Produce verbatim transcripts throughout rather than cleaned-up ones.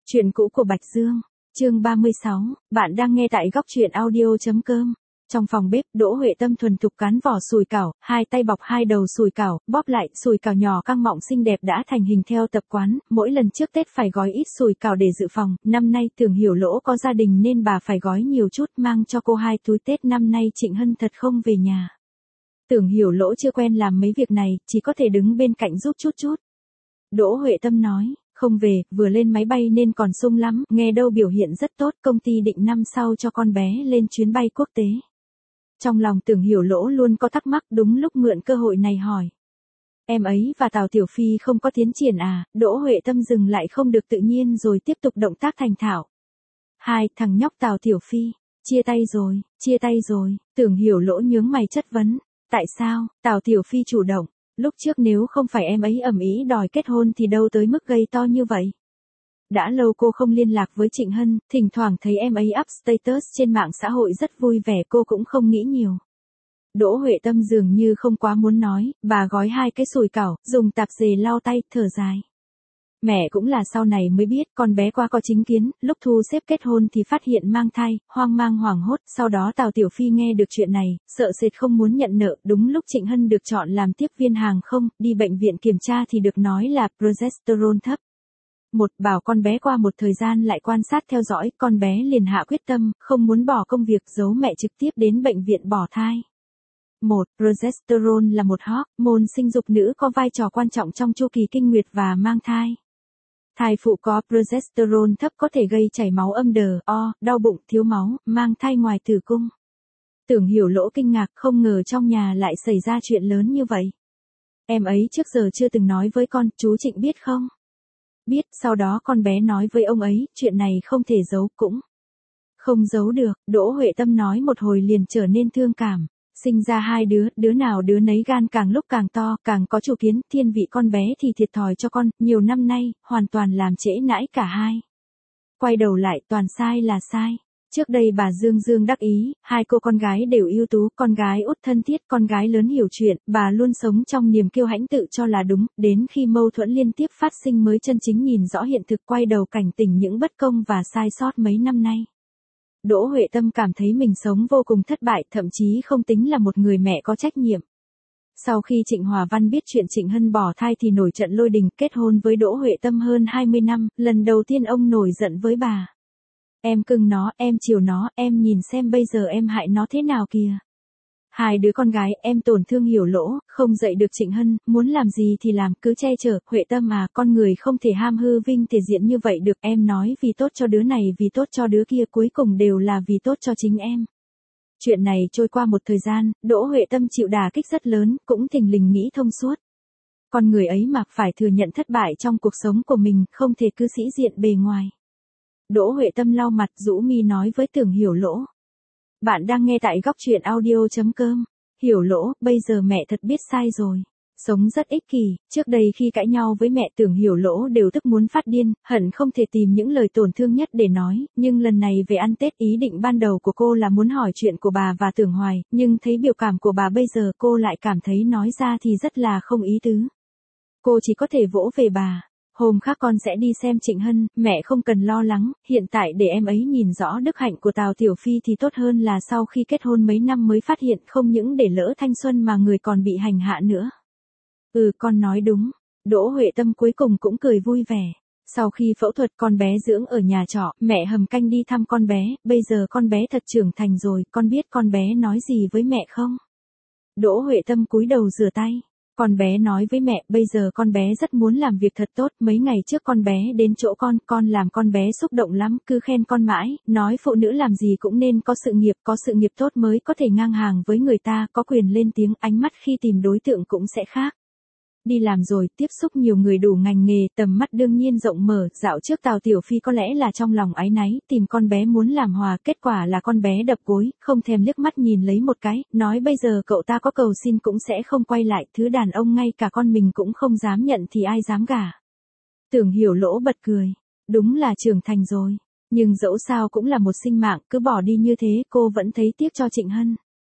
Chuyện cũ của Bạch Dương, chương ba mươi sáu, bạn đang nghe tại góc truyện audio.com. Trong phòng bếp, Đỗ Huệ Tâm thuần thục cán vỏ sùi cảo, hai tay bọc hai đầu sùi cảo, bóp lại, sùi cảo nhỏ căng mọng xinh đẹp đã thành hình theo tập quán, mỗi lần trước Tết phải gói ít sùi cảo để dự phòng, năm nay Tưởng Hiểu Lỗ có gia đình nên bà phải gói nhiều chút mang cho cô hai túi Tết, năm nay Trịnh Hân thật không về nhà. Tưởng Hiểu Lỗ chưa quen làm mấy việc này, chỉ có thể đứng bên cạnh giúp chút chút. Đỗ Huệ Tâm nói, không về, vừa lên máy bay nên còn sung lắm, nghe đâu biểu hiện rất tốt, công ty định năm sau cho con bé lên chuyến bay quốc tế. Trong lòng Tưởng Hiểu Lỗ luôn có thắc mắc, đúng lúc mượn cơ hội này hỏi. Em ấy và Tào Tiểu Phi không có tiến triển à? Đỗ Huệ Tâm dừng lại không được tự nhiên rồi tiếp tục động tác thành thạo. Hai, thằng nhóc Tào Tiểu Phi, chia tay rồi, chia tay rồi, Tưởng Hiểu Lỗ nhướng mày chất vấn. Tại sao? Tào Tiểu Phi chủ động. Lúc trước nếu không phải em ấy ầm ĩ đòi kết hôn thì đâu tới mức gây to như vậy. Đã lâu cô không liên lạc với Trịnh Hân, thỉnh thoảng thấy em ấy up status trên mạng xã hội rất vui vẻ, cô cũng không nghĩ nhiều. Đỗ Huệ Tâm dường như không quá muốn nói, bà gói hai cái sùi cảo, dùng tạp dề lau tay, thở dài. Mẹ cũng là sau này mới biết, con bé qua có chính kiến, lúc thu xếp kết hôn thì phát hiện mang thai, hoang mang hoảng hốt, sau đó Tào Tiểu Phi nghe được chuyện này, sợ sệt không muốn nhận nợ, đúng lúc Trịnh Hân được chọn làm tiếp viên hàng không, đi bệnh viện kiểm tra thì được nói là progesterone thấp. Một, bảo con bé qua một thời gian lại quan sát theo dõi, con bé liền hạ quyết tâm, không muốn bỏ công việc, giấu mẹ trực tiếp đến bệnh viện bỏ thai. Một, progesterone là một hormone sinh dục nữ có vai trò quan trọng trong chu kỳ kinh nguyệt và mang thai. Thai phụ có progesterone thấp có thể gây chảy máu âm đờ, o, đau bụng, thiếu máu, mang thai ngoài tử cung. Tưởng Hiểu Lỗ kinh ngạc, không ngờ trong nhà lại xảy ra chuyện lớn như vậy. Em ấy trước giờ chưa từng nói với con, chú Trịnh biết không? Biết, sau đó con bé nói với ông ấy, chuyện này không thể giấu, cũng không giấu được. Đỗ Huệ Tâm nói một hồi liền trở nên thương cảm. Sinh ra hai đứa, đứa nào đứa nấy gan càng lúc càng to, càng có chủ kiến, thiên vị con bé thì thiệt thòi cho con, nhiều năm nay, hoàn toàn làm trễ nãi cả hai. Quay đầu lại, toàn sai là sai. Trước đây bà Dương Dương đắc ý, hai cô con gái đều ưu tú, con gái út thân thiết, con gái lớn hiểu chuyện, bà luôn sống trong niềm kiêu hãnh tự cho là đúng, đến khi mâu thuẫn liên tiếp phát sinh mới chân chính nhìn rõ hiện thực, quay đầu cảnh tỉnh những bất công và sai sót mấy năm nay. Đỗ Huệ Tâm cảm thấy mình sống vô cùng thất bại, thậm chí không tính là một người mẹ có trách nhiệm. Sau khi Trịnh Hòa Văn biết chuyện Trịnh Hân bỏ thai thì nổi trận lôi đình, kết hôn với Đỗ Huệ Tâm hơn hai mươi năm, lần đầu tiên ông nổi giận với bà. Em cưng nó, em chiều nó, em nhìn xem bây giờ em hại nó thế nào kìa. Hai đứa con gái, em tổn thương Hiểu Lỗ, không dạy được Trịnh Hân, muốn làm gì thì làm, cứ che chở, Huệ Tâm à, con người không thể ham hư vinh thể diện như vậy được, em nói vì tốt cho đứa này, vì tốt cho đứa kia, cuối cùng đều là vì tốt cho chính em. Chuyện này trôi qua một thời gian, Đỗ Huệ Tâm chịu đả kích rất lớn, cũng thình lình nghĩ thông suốt. Con người ấy mà phải thừa nhận thất bại trong cuộc sống của mình, không thể cứ sĩ diện bề ngoài. Đỗ Huệ Tâm lau mặt, rũ mi nói với Tưởng Hiểu Lỗ. Bạn đang nghe tại góc truyện audio.com. Hiểu Lỗ, bây giờ mẹ thật biết sai rồi. Sống rất ích kỷ, trước đây khi cãi nhau với mẹ Tưởng Hiểu Lỗ đều tức muốn phát điên, hận không thể tìm những lời tổn thương nhất để nói, nhưng lần này về ăn Tết ý định ban đầu của cô là muốn hỏi chuyện của bà và Tưởng Hoài, nhưng thấy biểu cảm của bà bây giờ cô lại cảm thấy nói ra thì rất là không ý tứ. Cô chỉ có thể vỗ về bà. Hôm khác con sẽ đi xem Trịnh Hân, mẹ không cần lo lắng, hiện tại để em ấy nhìn rõ đức hạnh của Tào Tiểu Phi thì tốt hơn là sau khi kết hôn mấy năm mới phát hiện, không những để lỡ thanh xuân mà người còn bị hành hạ nữa. Ừ, con nói đúng. Đỗ Huệ Tâm cuối cùng cũng cười vui vẻ. Sau khi phẫu thuật con bé dưỡng ở nhà trọ, mẹ hầm canh đi thăm con bé, bây giờ con bé thật trưởng thành rồi, con biết con bé nói gì với mẹ không? Đỗ Huệ Tâm cúi đầu rửa tay. Con bé nói với mẹ, bây giờ con bé rất muốn làm việc thật tốt, mấy ngày trước con bé đến chỗ con, con làm con bé xúc động lắm, cứ khen con mãi, nói phụ nữ làm gì cũng nên có sự nghiệp, có sự nghiệp tốt mới có thể ngang hàng với người ta, có quyền lên tiếng, ánh mắt khi tìm đối tượng cũng sẽ khác. Đi làm rồi, tiếp xúc nhiều người đủ ngành nghề, tầm mắt đương nhiên rộng mở, dạo trước Tào Tiểu Phi có lẽ là trong lòng áy náy, tìm con bé muốn làm hòa, kết quả là con bé đập gối, không thèm liếc mắt nhìn lấy một cái, nói bây giờ cậu ta có cầu xin cũng sẽ không quay lại, thứ đàn ông ngay cả con mình cũng không dám nhận thì ai dám gả. Tưởng Hiểu Lỗ bật cười, đúng là trưởng thành rồi, nhưng dẫu sao cũng là một sinh mạng, cứ bỏ đi như thế cô vẫn thấy tiếc cho Trịnh Hân.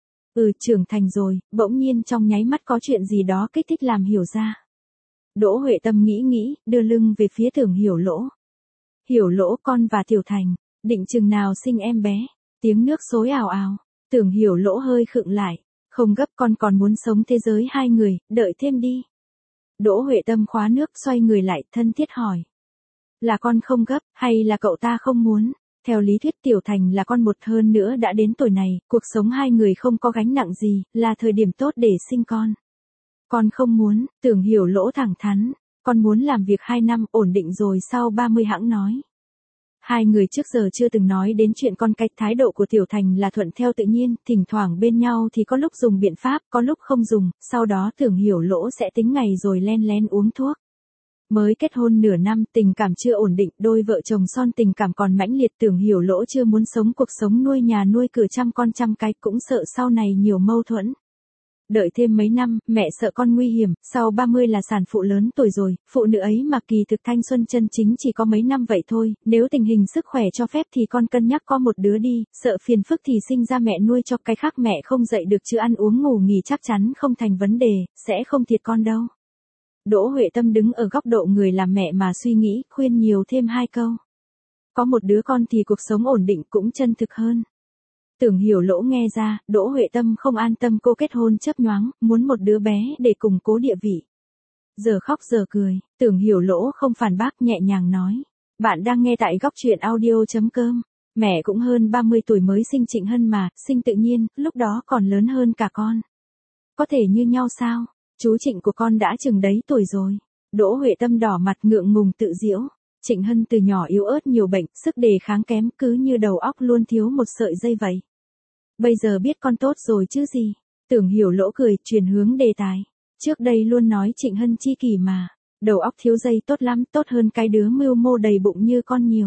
Ừ, trưởng thành rồi, bỗng nhiên trong nháy mắt có chuyện gì đó kích thích làm hiểu ra. Đỗ Huệ Tâm nghĩ nghĩ, đưa lưng về phía Tưởng Hiểu Lỗ. Hiểu Lỗ con và Tiểu Thành, định chừng nào sinh em bé, tiếng nước xối ào ào, Tưởng Hiểu Lỗ hơi khựng lại, không gấp con còn muốn sống thế giới hai người, đợi thêm đi. Đỗ Huệ Tâm khóa nước xoay người lại thân thiết hỏi. Là con không gấp, hay là cậu ta không muốn? Theo lý thuyết Tiểu Thành là con một hơn nữa đã đến tuổi này, cuộc sống hai người không có gánh nặng gì, là thời điểm tốt để sinh con. Con không muốn, Tưởng Hiểu Lỗ thẳng thắn, con muốn làm việc hai năm ổn định rồi sau ba mươi hẵng nói. Hai người trước giờ chưa từng nói đến chuyện con cái, thái độ của Tiểu Thành là thuận theo tự nhiên, thỉnh thoảng bên nhau thì có lúc dùng biện pháp, có lúc không dùng, sau đó Tưởng Hiểu Lỗ sẽ tính ngày rồi len lén uống thuốc. Mới kết hôn nửa năm, tình cảm chưa ổn định, đôi vợ chồng son tình cảm còn mãnh liệt, Tưởng Hiểu Lỗ chưa muốn sống cuộc sống nuôi nhà nuôi cửa chăm con chăm cái, cũng sợ sau này nhiều mâu thuẫn. Đợi thêm mấy năm, mẹ sợ con nguy hiểm, sau ba mươi là sản phụ lớn tuổi rồi, phụ nữ ấy mà kỳ thực thanh xuân chân chính chỉ có mấy năm vậy thôi, nếu tình hình sức khỏe cho phép thì con cân nhắc có một đứa đi, sợ phiền phức thì sinh ra mẹ nuôi cho, cái khác mẹ không dậy được chứ ăn uống ngủ nghỉ chắc chắn không thành vấn đề, sẽ không thiệt con đâu. Đỗ Huệ Tâm đứng ở góc độ người làm mẹ mà suy nghĩ, khuyên nhiều thêm hai câu. Có một đứa con thì cuộc sống ổn định cũng chân thực hơn. Tưởng Hiểu Lỗ nghe ra, Đỗ Huệ Tâm không an tâm cô kết hôn chớp nhoáng, muốn một đứa bé để củng cố địa vị. Giờ khóc giờ cười, Tưởng Hiểu Lỗ không phản bác, nhẹ nhàng nói. Bạn đang nghe tại góc truyện audio.com. Mẹ cũng hơn ba mươi tuổi mới sinh Trịnh Hân mà, sinh tự nhiên, lúc đó còn lớn hơn cả con. Có thể như nhau sao? Chú Trịnh của con đã chừng đấy tuổi rồi. Đỗ Huệ Tâm đỏ mặt ngượng ngùng tự giễu. Trịnh Hân từ nhỏ yếu ớt nhiều bệnh, sức đề kháng kém, cứ như đầu óc luôn thiếu một sợi dây vậy. Bây giờ biết con tốt rồi chứ gì. Tưởng Hiểu Lỗ cười, chuyển hướng đề tài. Trước đây luôn nói Trịnh Hân chi kỷ mà. Đầu óc thiếu dây tốt lắm, tốt hơn cái đứa mưu mô đầy bụng như con nhiều.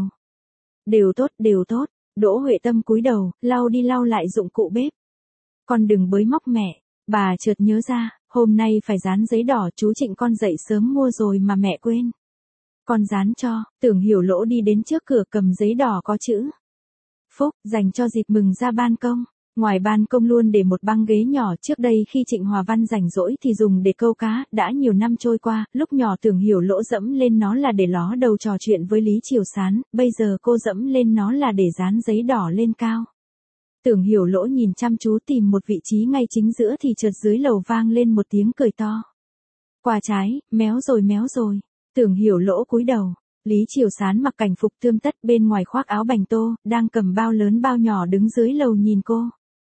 Đều tốt, đều tốt. Đỗ Huệ Tâm cúi đầu, lau đi lau lại dụng cụ bếp. Con đừng bới móc mẹ. Bà chợt nhớ ra, hôm nay phải dán giấy đỏ, chú Trịnh con dậy sớm mua rồi mà mẹ quên. Con dán cho. Tưởng Hiểu Lỗ đi đến trước cửa cầm giấy đỏ có chữ Phúc, dành cho dịp mừng ra ban công. Ngoài ban công luôn để một băng ghế nhỏ, trước đây khi Trịnh Hòa Văn rảnh rỗi thì dùng để câu cá, đã nhiều năm trôi qua, lúc nhỏ Tưởng Hiểu Lỗ dẫm lên nó là để ló đầu trò chuyện với Lý Triều Sán, bây giờ cô dẫm lên nó là để dán giấy đỏ lên cao. Tưởng Hiểu Lỗ nhìn chăm chú tìm một vị trí ngay chính giữa thì chợt dưới lầu vang lên một tiếng cười to. Qua trái, méo rồi méo rồi. Tưởng Hiểu Lỗ cúi đầu. Lý Triều Sán mặc cảnh phục tươm tất, bên ngoài khoác áo bành tô, đang cầm bao lớn bao nhỏ đứng dưới lầu nhìn cô.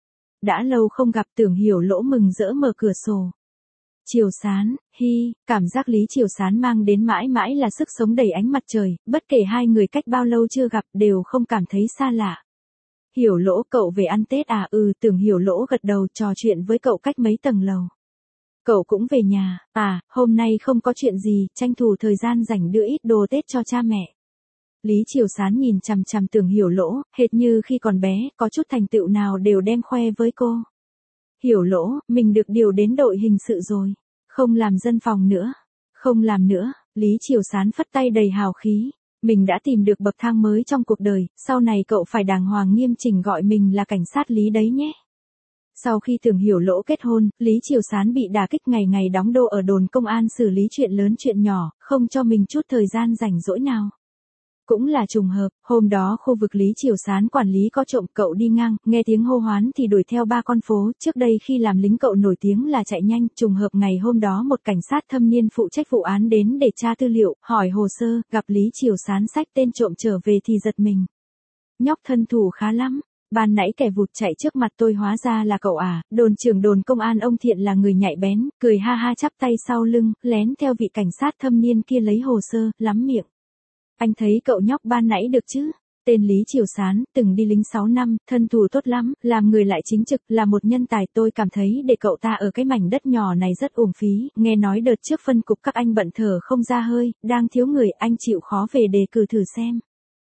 Đã lâu không gặp, Tưởng Hiểu Lỗ mừng rỡ mở cửa sổ. Triều Sán, hi, cảm giác Lý Triều Sán mang đến mãi mãi là sức sống đầy ánh mặt trời, bất kể hai người cách bao lâu chưa gặp đều không cảm thấy xa lạ. Hiểu Lỗ, cậu về ăn Tết à? Ừ, Tưởng Hiểu Lỗ gật đầu, trò chuyện với cậu cách mấy tầng lầu. Cậu cũng về nhà, à, hôm nay không có chuyện gì, tranh thủ thời gian rảnh đưa ít đồ Tết cho cha mẹ. Lý Triều Sán nhìn chằm chằm Tưởng Hiểu Lỗ, hệt như khi còn bé, có chút thành tựu nào đều đem khoe với cô. Hiểu Lỗ, mình được điều đến đội hình sự rồi. Không làm dân phòng nữa. Không làm nữa, Lý Triều Sán phất tay đầy hào khí. Mình đã tìm được bậc thang mới trong cuộc đời, sau này cậu phải đàng hoàng nghiêm chỉnh gọi mình là cảnh sát Lý đấy nhé. Sau khi Tưởng Hiểu Lỗ kết hôn, Lý Triều Sán bị đả kích, ngày ngày đóng đô ở đồn công an xử lý chuyện lớn chuyện nhỏ, không cho mình chút thời gian rảnh rỗi nào. Cũng là trùng hợp, hôm đó khu vực Lý Triều Sán quản lý có trộm, cậu đi ngang, nghe tiếng hô hoán thì đuổi theo ba con phố, trước đây khi làm lính cậu nổi tiếng là chạy nhanh, trùng hợp ngày hôm đó một cảnh sát thâm niên phụ trách vụ án đến để tra tư liệu, hỏi hồ sơ, gặp Lý Triều Sán xách tên trộm trở về thì giật mình. Nhóc thân thủ khá lắm. Ban nãy kẻ vụt chạy trước mặt tôi hóa ra là cậu à, đồn trưởng đồn công an ông Thiện là người nhạy bén, cười ha ha chắp tay sau lưng, lén theo vị cảnh sát thâm niên kia lấy hồ sơ, lắm miệng. Anh thấy cậu nhóc ban nãy được chứ? Tên Lý Triều Sán, từng đi lính sáu năm, thân thủ tốt lắm, làm người lại chính trực, là một nhân tài, tôi cảm thấy để cậu ta ở cái mảnh đất nhỏ này rất uổng phí, nghe nói đợt trước phân cục các anh bận thở không ra hơi, đang thiếu người, anh chịu khó về đề cử thử xem.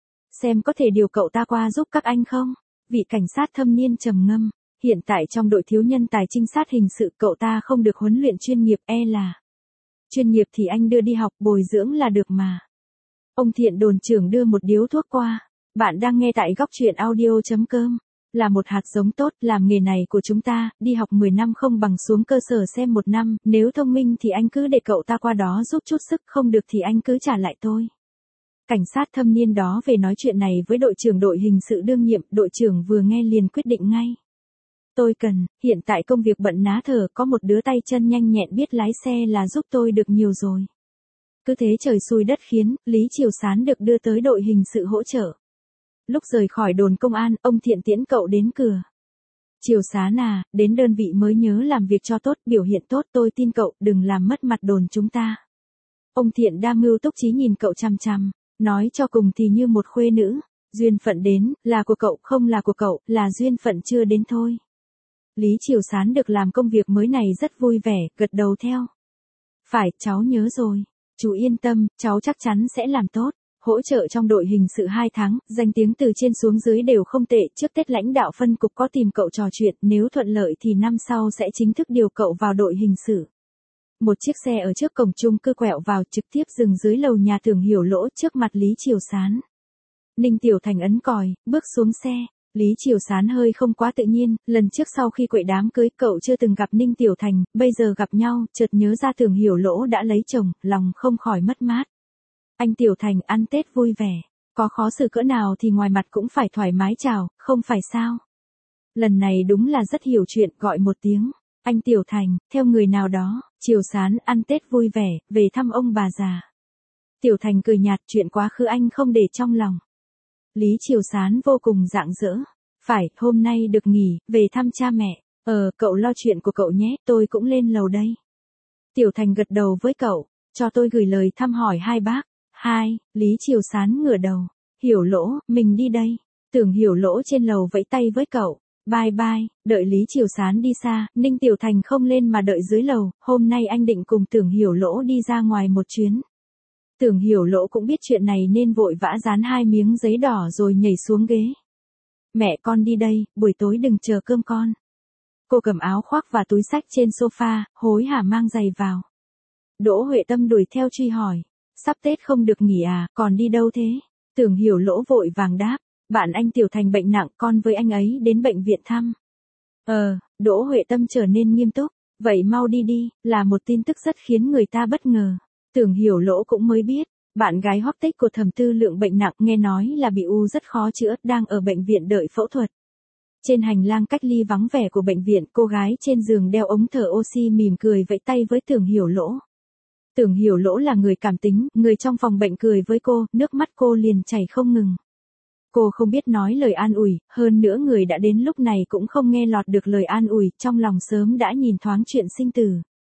Xem có thể điều cậu ta qua giúp các anh không? Vị cảnh sát thâm niên trầm ngâm, hiện tại trong đội thiếu nhân tài trinh sát hình sự, cậu ta không được huấn luyện chuyên nghiệp, e là. Chuyên nghiệp thì anh đưa đi học bồi dưỡng là được mà. Ông Thiện đồn trưởng đưa một điếu thuốc qua. Bạn đang nghe tại góc truyện audio.com. Là một hạt giống tốt, làm nghề này của chúng ta, đi học mười năm không bằng xuống cơ sở xem một năm, nếu thông minh thì anh cứ để cậu ta qua đó giúp chút sức, không được thì anh cứ trả lại tôi. Cảnh sát thâm niên đó về nói chuyện này với đội trưởng đội hình sự đương nhiệm, đội trưởng vừa nghe liền quyết định ngay. Tôi cần, hiện tại công việc bận ná thở, có một đứa tay chân nhanh nhẹn biết lái xe là giúp tôi được nhiều rồi. Cứ thế trời xui đất khiến, Lý Triều Sán được đưa tới đội hình sự hỗ trợ. Lúc rời khỏi đồn công an, ông Thiện tiễn cậu đến cửa. Triều Sán à, đến đơn vị mới nhớ làm việc cho tốt, biểu hiện tốt, tôi tin cậu, đừng làm mất mặt đồn chúng ta. Ông Thiện đa mưu túc trí nhìn cậu chằm chằm, nói cho cùng thì như một khuê nữ, duyên phận đến, là của cậu, không là của cậu, là duyên phận chưa đến thôi. Lý Triều Sán được làm công việc mới này rất vui vẻ, gật đầu theo. Phải, cháu nhớ rồi. Chú yên tâm, cháu chắc chắn sẽ làm tốt. Hỗ trợ trong đội hình sự hai tháng, danh tiếng từ trên xuống dưới đều không tệ. Trước Tết lãnh đạo phân cục có tìm cậu trò chuyện, nếu thuận lợi thì năm sau sẽ chính thức điều cậu vào đội hình sự. Một chiếc xe ở trước cổng chung cư quẹo vào, trực tiếp dừng dưới lầu nhà Tưởng Hiểu Lỗ trước mặt Lý Triều Sán. Ninh Tiểu Thành ấn còi, bước xuống xe. Lý Triều Sán hơi không quá tự nhiên, lần trước sau khi quậy đám cưới cậu chưa từng gặp Ninh Tiểu Thành, bây giờ gặp nhau, chợt nhớ ra Tưởng Hiểu Lỗ đã lấy chồng, lòng không khỏi mất mát. Anh Tiểu Thành ăn Tết vui vẻ, có khó xử cỡ nào thì ngoài mặt cũng phải thoải mái chào, không phải sao? Lần này đúng là rất hiểu chuyện, gọi một tiếng. Anh Tiểu Thành, theo người nào đó, Triều Sán ăn Tết vui vẻ, về thăm ông bà già. Tiểu Thành cười nhạt, chuyện quá khứ anh không để trong lòng. Lý Triều Sán vô cùng rạng rỡ. Phải, hôm nay được nghỉ, về thăm cha mẹ. Ờ, cậu lo chuyện của cậu nhé, tôi cũng lên lầu đây. Tiểu Thành gật đầu với cậu, cho tôi gửi lời thăm hỏi hai bác. Hai, Lý Triều Sán ngửa đầu. Hiểu Lỗ, mình đi đây. Tưởng Hiểu Lỗ trên lầu vẫy tay với cậu. Bye bye, đợi Lý Triều Sán đi xa, Ninh Tiểu Thành không lên mà đợi dưới lầu, hôm nay anh định cùng Tưởng Hiểu Lỗ đi ra ngoài một chuyến. Tưởng Hiểu Lỗ cũng biết chuyện này nên vội vã dán hai miếng giấy đỏ rồi nhảy xuống ghế. Mẹ con đi đây, buổi tối đừng chờ cơm con. Cô cầm áo khoác và túi xách trên sofa, hối hả mang giày vào. Đỗ Huệ Tâm đuổi theo truy hỏi, sắp Tết không được nghỉ à, còn đi đâu thế? Tưởng Hiểu Lỗ vội vàng đáp, bạn anh Tiểu Thành bệnh nặng, con với anh ấy đến bệnh viện thăm. Ờ, Đỗ Huệ Tâm trở nên nghiêm túc, vậy mau đi đi, là một tin tức rất khiến người ta bất ngờ. Tưởng Hiểu Lỗ cũng mới biết, bạn gái Hoắc Tích của Thẩm Tư Lượng bệnh nặng, nghe nói là bị u rất khó chữa, đang ở bệnh viện đợi phẫu thuật. Trên hành lang cách ly vắng vẻ của bệnh viện, cô gái trên giường đeo ống thở oxy mỉm cười vẫy tay với Tưởng Hiểu Lỗ. Tưởng Hiểu Lỗ là người cảm tính, người trong phòng bệnh cười với cô, nước mắt cô liền chảy không ngừng. Cô không biết nói lời an ủi, hơn nữa người đã đến lúc này cũng không nghe lọt được lời an ủi, trong lòng sớm đã nhìn thoáng chuyện sinh tử.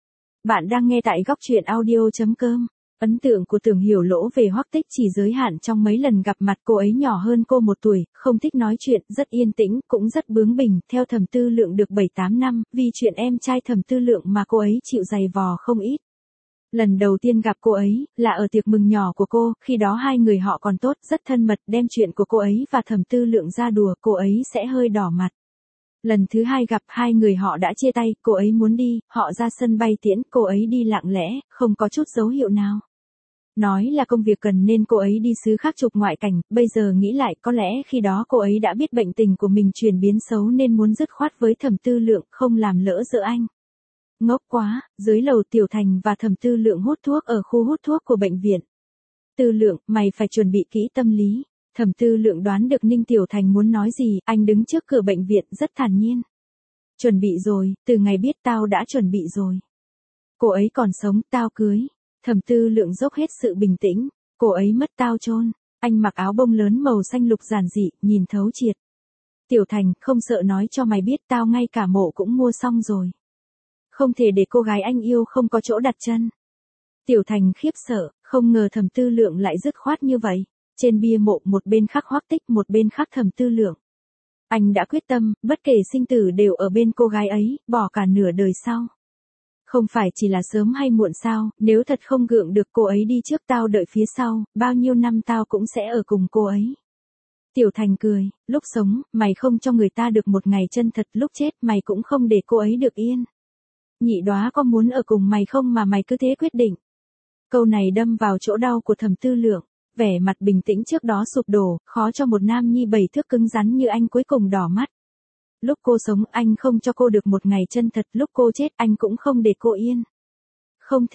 Bạn đang nghe tại góc truyện audio chấm com. Ấn tượng của Tưởng Hiểu Lỗ về Hoắc Tích chỉ giới hạn trong mấy lần gặp mặt, cô ấy nhỏ hơn cô một tuổi, không thích nói chuyện, rất yên tĩnh, cũng rất bướng bỉnh, theo Thẩm Tư Lượng được bảy tám năm, vì chuyện em trai Thẩm Tư Lượng mà cô ấy chịu giày vò không ít. Lần đầu tiên gặp cô ấy, là ở tiệc mừng nhỏ của cô, khi đó hai người họ còn tốt, rất thân mật, đem chuyện của cô ấy và Thẩm Tư Lượng ra đùa, cô ấy sẽ hơi đỏ mặt. Lần thứ hai gặp, hai người họ đã chia tay, cô ấy muốn đi, họ ra sân bay tiễn, cô ấy đi lặng lẽ, không có chút dấu hiệu nào. Nói là công việc cần nên cô ấy đi xứ khác chụp ngoại cảnh, bây giờ nghĩ lại có lẽ khi đó cô ấy đã biết bệnh tình của mình chuyển biến xấu nên muốn dứt khoát với Thẩm Tư Lượng, không làm lỡ dỡ anh. Ngốc quá, dưới lầu Tiểu Thành và Thẩm Tư Lượng hút thuốc ở khu hút thuốc của bệnh viện. Tư Lượng, mày phải chuẩn bị kỹ tâm lý. Thẩm Tư Lượng đoán được Ninh Tiểu Thành muốn nói gì, anh đứng trước cửa bệnh viện rất thản nhiên. Chuẩn bị rồi, từ ngày biết tao đã chuẩn bị rồi. Cô ấy còn sống, tao cưới. Thẩm Tư Lượng dốc hết sự bình tĩnh, cô ấy mất tao chôn. Anh mặc áo bông lớn màu xanh lục giản dị, nhìn thấu triệt. Tiểu Thành, không sợ nói cho mày biết tao ngay cả mộ cũng mua xong rồi. Không thể để cô gái anh yêu không có chỗ đặt chân. Tiểu Thành khiếp sợ, không ngờ Thẩm Tư Lượng lại dứt khoát như vậy. Trên bia mộ một bên khắc Hoắc Tích, một bên khắc Thẩm Tư Lượng. Anh đã quyết tâm, bất kể sinh tử đều ở bên cô gái ấy, bỏ cả nửa đời sau. Không phải chỉ là sớm hay muộn sao, nếu thật không gượng được cô ấy đi trước tao đợi phía sau, bao nhiêu năm tao cũng sẽ ở cùng cô ấy. Tiểu Thành cười, lúc sống, mày không cho người ta được một ngày chân thật, lúc chết mày cũng không để cô ấy được yên. Nhị Đóa có muốn ở cùng mày không mà mày cứ thế quyết định. Câu này đâm vào chỗ đau của Thẩm Tư Lượng. Vẻ mặt bình tĩnh trước đó sụp đổ, khó cho một nam nhi bảy thước cứng rắn như anh cuối cùng đỏ mắt. Lúc cô sống anh không cho cô được một ngày chân thật, lúc cô chết anh cũng không để cô yên. Không thể,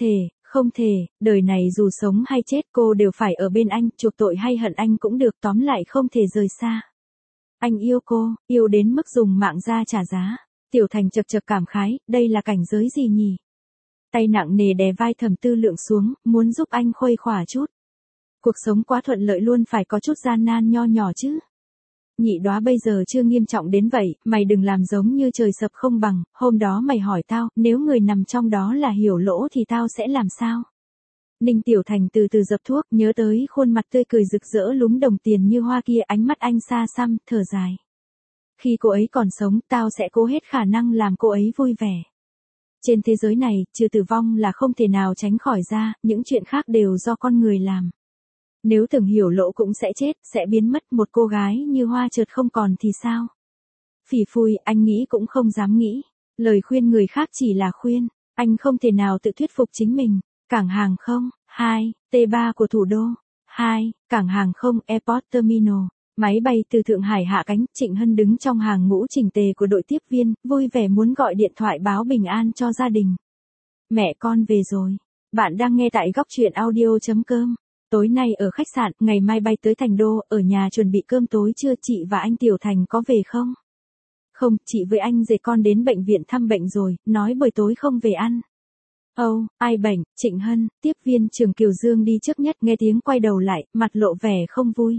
Không thể, đời này dù sống hay chết cô đều phải ở bên anh, chuộc tội hay hận anh cũng được, tóm lại không thể rời xa. Anh yêu cô, yêu đến mức dùng mạng ra trả giá. Tiểu Thành chật chật cảm khái, đây là cảnh giới gì nhỉ? Tay nặng nề đè vai Thẩm Tư Lượng xuống, muốn giúp anh khuây khỏa chút. Cuộc sống quá thuận lợi luôn phải có chút gian nan nho nhỏ chứ. Nhị đóa bây giờ chưa nghiêm trọng đến vậy, mày đừng làm giống như trời sập không bằng, hôm đó mày hỏi tao, nếu người nằm trong đó là Hiểu Lỗ thì tao sẽ làm sao? Ninh Tiểu Thành từ từ dập thuốc, nhớ tới khuôn mặt tươi cười rực rỡ lúm đồng tiền như hoa kia, ánh mắt anh xa xăm, thở dài. Khi cô ấy còn sống, tao sẽ cố hết khả năng làm cô ấy vui vẻ. Trên thế giới này, trừ tử vong là không thể nào tránh khỏi ra, những chuyện khác đều do con người làm. Nếu tưởng Hiểu Lỗ cũng sẽ chết, sẽ biến mất, một cô gái như hoa chợt không còn thì sao? Phỉ phui, anh nghĩ cũng không dám nghĩ. Lời khuyên người khác chỉ là khuyên, anh không thể nào tự thuyết phục chính mình. Cảng hàng không, hai, T ba của thủ đô. hai, Cảng hàng không, Airport Terminal. Máy bay từ Thượng Hải hạ cánh, Trịnh Hân đứng trong hàng ngũ chỉnh tề của đội tiếp viên, vui vẻ muốn gọi điện thoại báo bình an cho gia đình. Mẹ con về rồi. Bạn đang nghe tại góc truyện audio chấm com. Tối nay ở khách sạn, ngày mai bay tới Thành Đô, ở nhà chuẩn bị cơm tối trưa, chị và anh Tiểu Thành có về không? Không, chị với anh dề con đến bệnh viện thăm bệnh rồi, nói buổi tối không về ăn. Âu, oh, ai bệnh? Trịnh Hân, tiếp viên Trường Kiều Dương đi trước nhất, nghe tiếng quay đầu lại, mặt lộ vẻ không vui.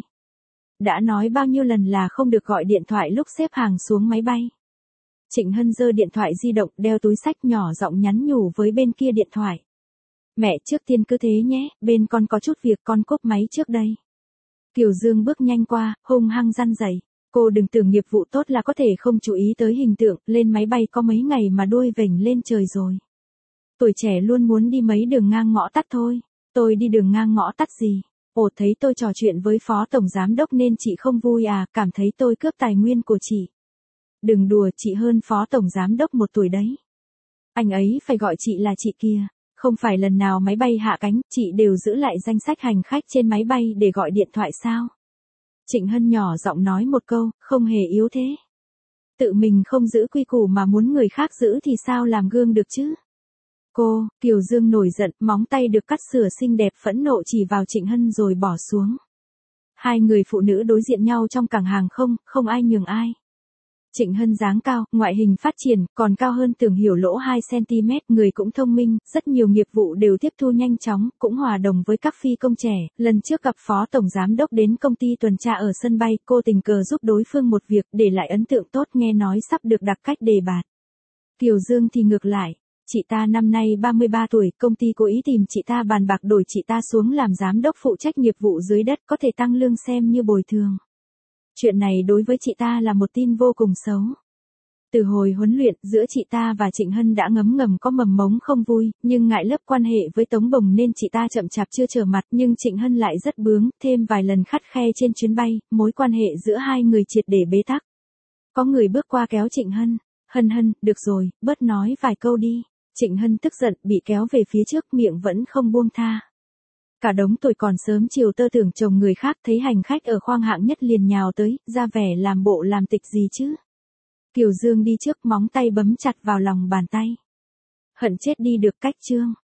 Đã nói bao nhiêu lần là không được gọi điện thoại lúc xếp hàng xuống máy bay. Trịnh Hân giơ điện thoại di động, đeo túi xách, nhỏ giọng nhắn nhủ với bên kia điện thoại. Mẹ, trước tiên cứ thế nhé, bên con có chút việc, con cúp máy trước đây. Kiều Dương bước nhanh qua, hung hăng răn dạy. Cô đừng tưởng nghiệp vụ tốt là có thể không chú ý tới hình tượng, lên máy bay có mấy ngày mà đuôi vểnh lên trời rồi. Tuổi trẻ luôn muốn đi mấy đường ngang ngõ tắt thôi. Tôi đi đường ngang ngõ tắt gì? Ồ, thấy tôi trò chuyện với phó tổng giám đốc nên chị không vui à, cảm thấy tôi cướp tài nguyên của chị. Đừng đùa, chị hơn phó tổng giám đốc một tuổi đấy. Anh ấy phải gọi chị là chị kia. Không phải lần nào máy bay hạ cánh, chị đều giữ lại danh sách hành khách trên máy bay để gọi điện thoại sao? Trịnh Hân nhỏ giọng nói một câu, không hề yếu thế. Tự mình không giữ quy củ mà muốn người khác giữ thì sao làm gương được chứ? Cô, Kiều Dương nổi giận, móng tay được cắt sửa xinh đẹp phẫn nộ chỉ vào Trịnh Hân rồi bỏ xuống. Hai người phụ nữ đối diện nhau trong cảng hàng không, không ai nhường ai. Trịnh Hân dáng cao, ngoại hình phát triển, còn cao hơn Tưởng Hiểu Lỗ hai xăng ti mét, người cũng thông minh, rất nhiều nghiệp vụ đều tiếp thu nhanh chóng, cũng hòa đồng với các phi công trẻ. Lần trước gặp phó tổng giám đốc đến công ty tuần tra ở sân bay, cô tình cờ giúp đối phương một việc, để lại ấn tượng tốt, nghe nói sắp được đặc cách đề bạt. Kiều Dương thì ngược lại. Chị ta năm nay ba mươi ba tuổi, công ty cố ý tìm chị ta bàn bạc đổi chị ta xuống làm giám đốc phụ trách nghiệp vụ dưới đất, có thể tăng lương xem như bồi thường. Chuyện này đối với chị ta là một tin vô cùng xấu. Từ hồi huấn luyện, giữa chị ta và Trịnh Hân đã ngấm ngầm có mầm mống không vui, nhưng ngại lớp quan hệ với Tống Bồng nên chị ta chậm chạp chưa trở mặt, nhưng Trịnh Hân lại rất bướng, thêm vài lần khắt khe trên chuyến bay, mối quan hệ giữa hai người triệt để bế tắc. Có người bước qua kéo Trịnh Hân, Hân Hân, được rồi, bớt nói vài câu đi. Trịnh Hân tức giận, bị kéo về phía trước, miệng vẫn không buông tha. Cả đống tuổi còn sớm chiều tơ tưởng chồng người khác, thấy hành khách ở khoang hạng nhất liền nhào tới, ra vẻ làm bộ làm tịch gì chứ. Kiều Dương đi trước, móng tay bấm chặt vào lòng bàn tay. Hận chết đi được cách Trương.